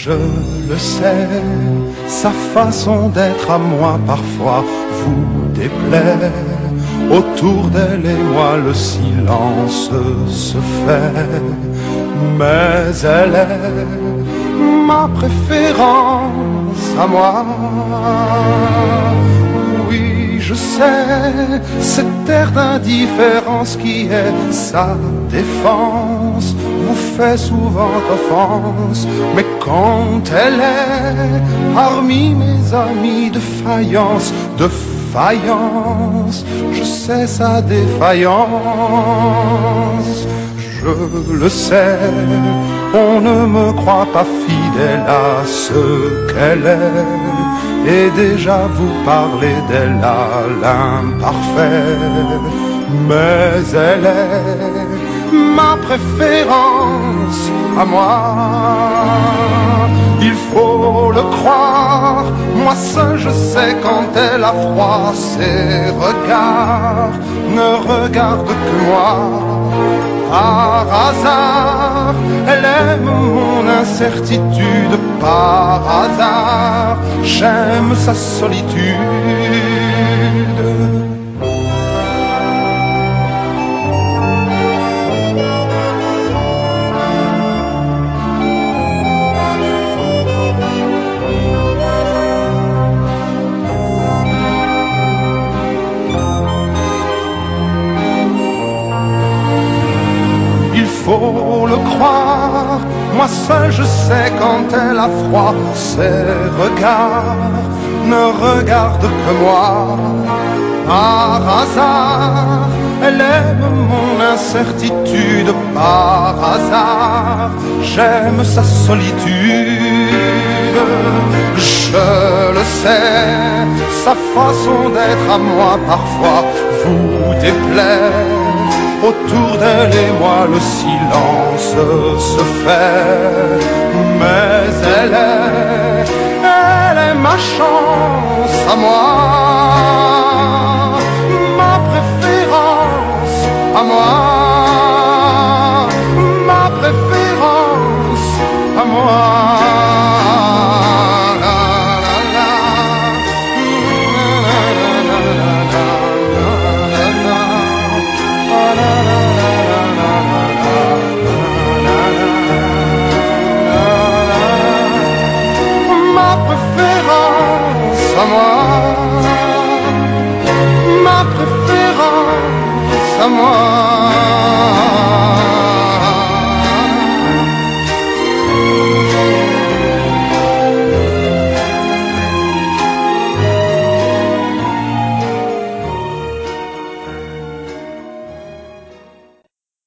Je le sais, sa façon d'être à moi parfois vous déplaît. Autour d'elle et moi le silence se fait. Mais elle est ma préférence à moi. Oui, je sais, cette air d'indifférence qui est sa défense vous fait souvent offense. Mais quand elle est parmi mes amis de faïence, je sais sa défaillance. Je le sais, on ne me croit pas fidèle à ce qu'elle est. Et déjà vous parlez d'elle à l'imparfait. Mais elle est ma préférence à moi. Il faut le croire, moi seul je sais quand elle a froid. Ses regards ne regardent que moi. Par hasard, elle aime mon incertitude. Par hasard, j'aime sa solitude. Faut le croire, moi seul je sais quand elle a froid. Ses regards ne regardent que moi. Par hasard, elle aime mon incertitude. Par hasard, j'aime sa solitude. Je le sais, sa façon d'être à moi parfois vous déplaît. Autour d'elle et moi le silence se fait. Mais elle est ma chance à moi, ma préférence à moi.